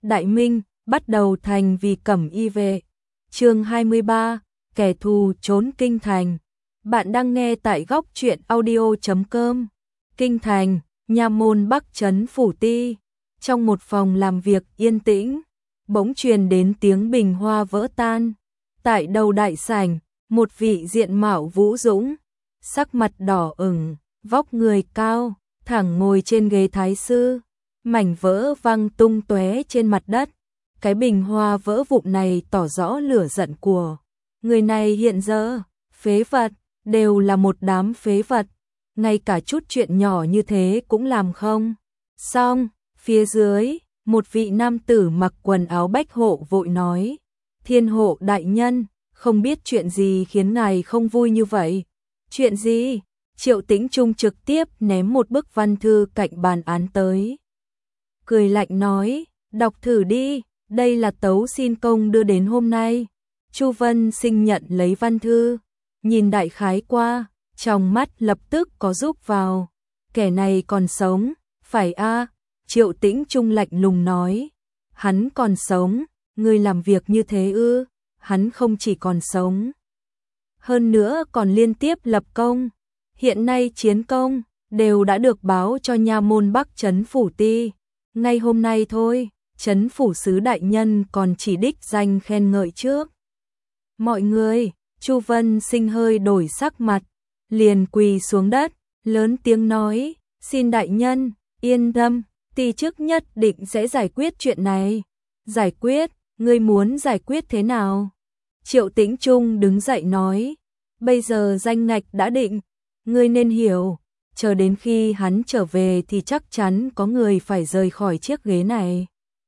Đại Minh, bắt đầu thành vì Cẩm Y vệ. Chương 23, kẻ thù trốn kinh thành. Bạn đang nghe tại góc truyện audio.com. Kinh thành, nha môn Bắc trấn Phủ Ti. Trong một phòng làm việc yên tĩnh, bỗng truyền đến tiếng bình hoa vỡ tan. Tại đầu đại sảnh, một vị diện mạo vũ dũng, sắc mặt đỏ ửng, vóc người cao, thẳng ngồi trên ghế thái sư, mảnh vỡ văng tung tóe trên mặt đất. Cái bình hoa vỡ vụn này tỏ rõ lửa giận của người này hiện giờ. Phế vật, đều là một đám phế vật, ngay cả chút chuyện nhỏ như thế cũng làm không xong. Phía dưới, một vị nam tử mặc quần áo bách hộ vội nói: Thiên hộ đại nhân, không biết chuyện gì khiến ngài không vui như vậy. Chuyện gì? Triệu Tĩnh Trung trực tiếp ném một bức văn thư cạnh bàn án tới, cười lạnh nói: đọc thử đi, đây là tấu xin công đưa đến hôm nay. Chu Vân Sinh nhận lấy văn thư, nhìn đại khái qua, trong mắt lập tức có rúc vào. Kẻ này còn sống, phải a? Triệu Tĩnh Trung lạnh lùng nói. Hắn còn sống, ngươi làm việc như thế ư? Hắn không chỉ còn sống, hơn nữa còn liên tiếp lập công. Hiện nay chiến công đều đã được báo cho nha môn Bắc trấn Phủ Ti. Ngay hôm nay thôi, trấn phủ sứ đại nhân còn chỉ đích danh khen ngợi trước mọi người. Chu Vân Sinh hơi đổi sắc mặt, liền quỳ xuống đất, lớn tiếng nói: xin đại nhân yên tâm, ti chức nhất định sẽ giải quyết chuyện này. Giải quyết? Ngươi muốn giải quyết thế nào? Triệu Tĩnh Trung đứng dậy nói: bây giờ danh ngạch đã định, ngươi nên hiểu, chờ đến khi hắn trở về thì chắc chắn có người phải rời khỏi chiếc ghế này.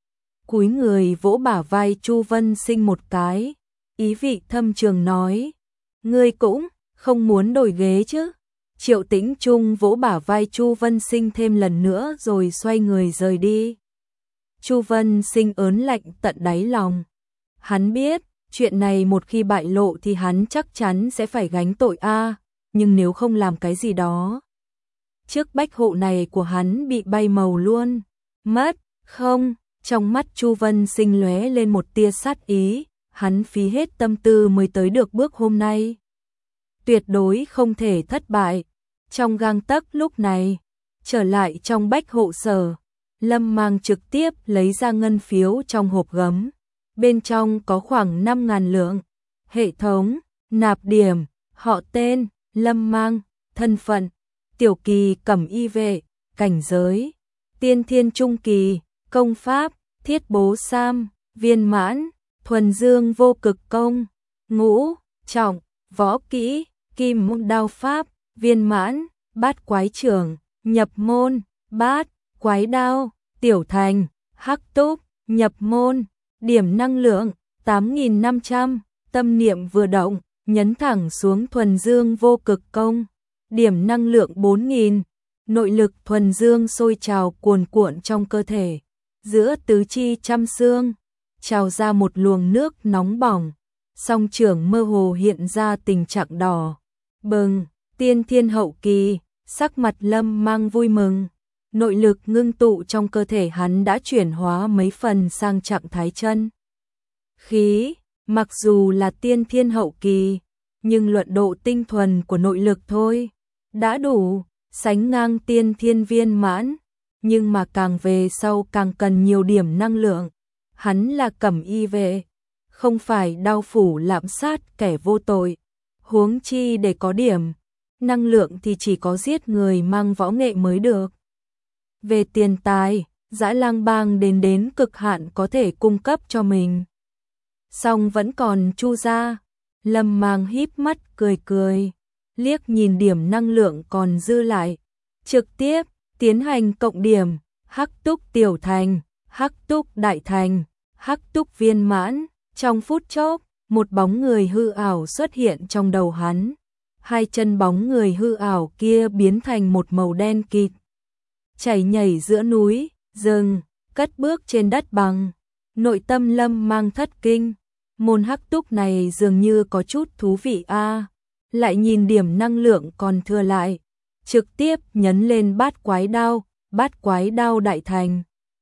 Cúi người vỗ bả vai Chu Vân Sinh một cái, ý vị thâm trường nói: ngươi cũng không muốn đổi ghế chứ? Triệu Tĩnh Trung vỗ bả vai Chu Vân Sinh thêm lần nữa rồi xoay người rời đi. Chu Vân Sinh ớn lạnh tận đáy lòng. Hắn biết, chuyện này một khi bại lộ thì hắn chắc chắn sẽ phải gánh tội a, nhưng nếu không làm cái gì đó, chiếc bách hộ này của hắn bị bay màu luôn mất. Không, trong mắt Chu Vân Sinh lóe lên một tia sát ý, hắn phí hết tâm tư mới tới được bước hôm nay, tuyệt đối không thể thất bại. Trong gang tấc lúc này, trở lại trong bách hộ sở, Lâm Mang trực tiếp lấy ra ngân phiếu trong hộp gấm, bên trong có khoảng 5.000 lượng. Hệ thống, nạp điểm, họ tên, Lâm Mang, thân phận, tiểu kỳ Cẩm Y vệ, cảnh giới, tiên thiên trung kỳ, công pháp, thiết bố sam, viên mãn, thuần dương vô cực công, ngũ, trọng, võ kỹ, kim môn đao pháp, viên mãn, bát quái trưởng, nhập môn, bát, quái đao, tiểu thành, hắc túc, nhập môn, điểm năng lượng, 8.500, tâm niệm vừa động, nhấn thẳng xuống thuần dương vô cực công, điểm năng lượng 4.000, nội lực thuần dương sôi trào cuồn cuộn trong cơ thể, giữa tứ chi trăm xương, trào ra một luồng nước nóng bỏng, song trưởng mơ hồ hiện ra tình trạng đỏ bừng. Tiên thiên hậu kỳ, sắc mặt Lâm Mang vui mừng, nội lực ngưng tụ trong cơ thể hắn đã chuyển hóa mấy phần sang trạng thái chân khí. Mặc dù là tiên thiên hậu kỳ, nhưng luận độ tinh thuần của nội lực thôi đã đủ sánh ngang tiên thiên viên mãn, nhưng mà càng về sau càng cần nhiều điểm năng lượng. Hắn là Cẩm Y vệ, không phải đao phủ lạm sát kẻ vô tội, huống chi để có điểm năng lượng thì chỉ có giết người mang võ nghệ mới được. Về tiền tài, Dã Lang Bang đến cực hạn có thể cung cấp cho mình, song vẫn còn Chu gia. Lâm Mang híp mắt cười cười, liếc nhìn điểm năng lượng còn dư lại, trực tiếp tiến hành cộng điểm: hắc túc tiểu thành, hắc túc đại thành, hắc túc viên mãn. Trong phút chốc, một bóng người hư ảo xuất hiện trong đầu hắn. Hai chân bóng người hư ảo kia biến thành một màu đen kịt, chảy nhảy giữa núi, rừng, cất bước trên đất bằng. Nội tâm Lâm Mang thất kinh, môn hắc túc này dường như có chút thú vị a. Lại nhìn điểm năng lượng còn thừa lại, trực tiếp nhấn lên bát quái đao đại thành.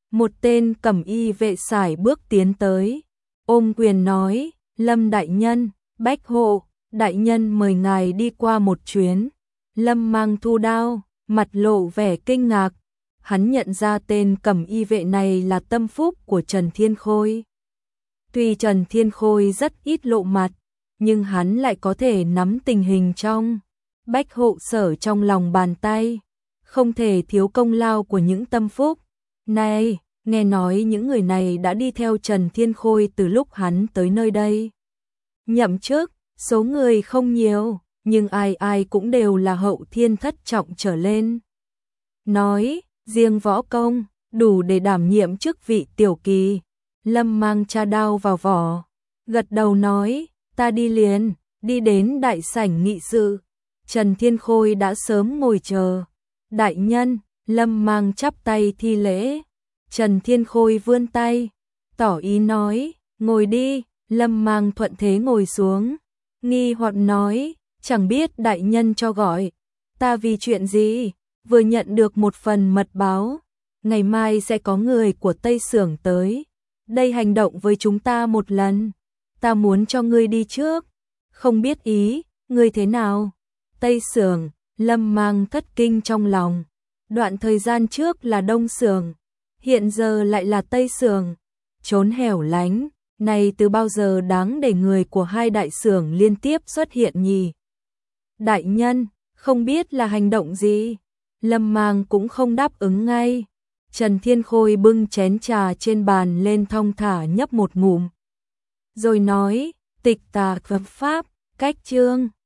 Một tên cẩm y vệ sải bước tiến tới, ôm quyền nói, Lâm đại nhân, Bách hộ, đại nhân mời ngài đi qua một chuyến. Lâm Mang thu đao, mặt lộ vẻ kinh ngạc. Hắn nhận ra tên cẩm y vệ này là tâm phúc của Trần Thiên Khôi. Tuy Trần Thiên Khôi rất ít lộ mặt, nhưng hắn lại có thể nắm tình hình trong Bách hộ sở trong lòng bàn tay, không thể thiếu công lao của những tâm phúc. Này, nghe nói những người này đã đi theo Trần Thiên Khôi từ lúc hắn tới nơi đây. Nhậm chức, số người không nhiều, nhưng ai ai cũng đều là hậu thiên thất trọng trở lên. Nói, riêng võ công, đủ để đảm nhiệm chức vị tiểu kỳ. Lâm Mang tra đao vào vỏ, gật đầu nói, ta đi liền, đi đến đại sảnh nghị sự. Trần Thiên Khôi đã sớm ngồi chờ. Đại nhân, Lâm Mang chắp tay thi lễ. Trần Thiên Khôi vươn tay, tỏ ý nói, ngồi đi. Lâm Mang thuận thế ngồi xuống, nghi hoặc nói, chẳng biết đại nhân cho gọi ta vì chuyện gì. Vừa nhận được một phần mật báo, ngày mai sẽ có người của Tây Xưởng tới đây hành động với chúng ta một lần. Ta muốn cho ngươi đi trước, không biết ý ngươi thế nào. Tây Xưởng, Lâm Mang thất kinh trong lòng. Đoạn thời gian trước là Đông Xưởng, hiện giờ lại là Tây Xưởng. Trốn hẻo lánh này từ bao giờ đáng để người của hai đại xưởng liên tiếp xuất hiện nhỉ? Đại nhân, không biết là hành động gì? Lâm Mang cũng không đáp ứng ngay. Trần Thiên Khôi bưng chén trà trên bàn lên thong thả nhấp một ngụm, rồi nói, tịch tà Phật pháp, cách chương.